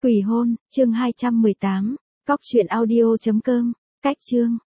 Quỷ hôn, chương 218, cóc truyện audio.com, cách chương.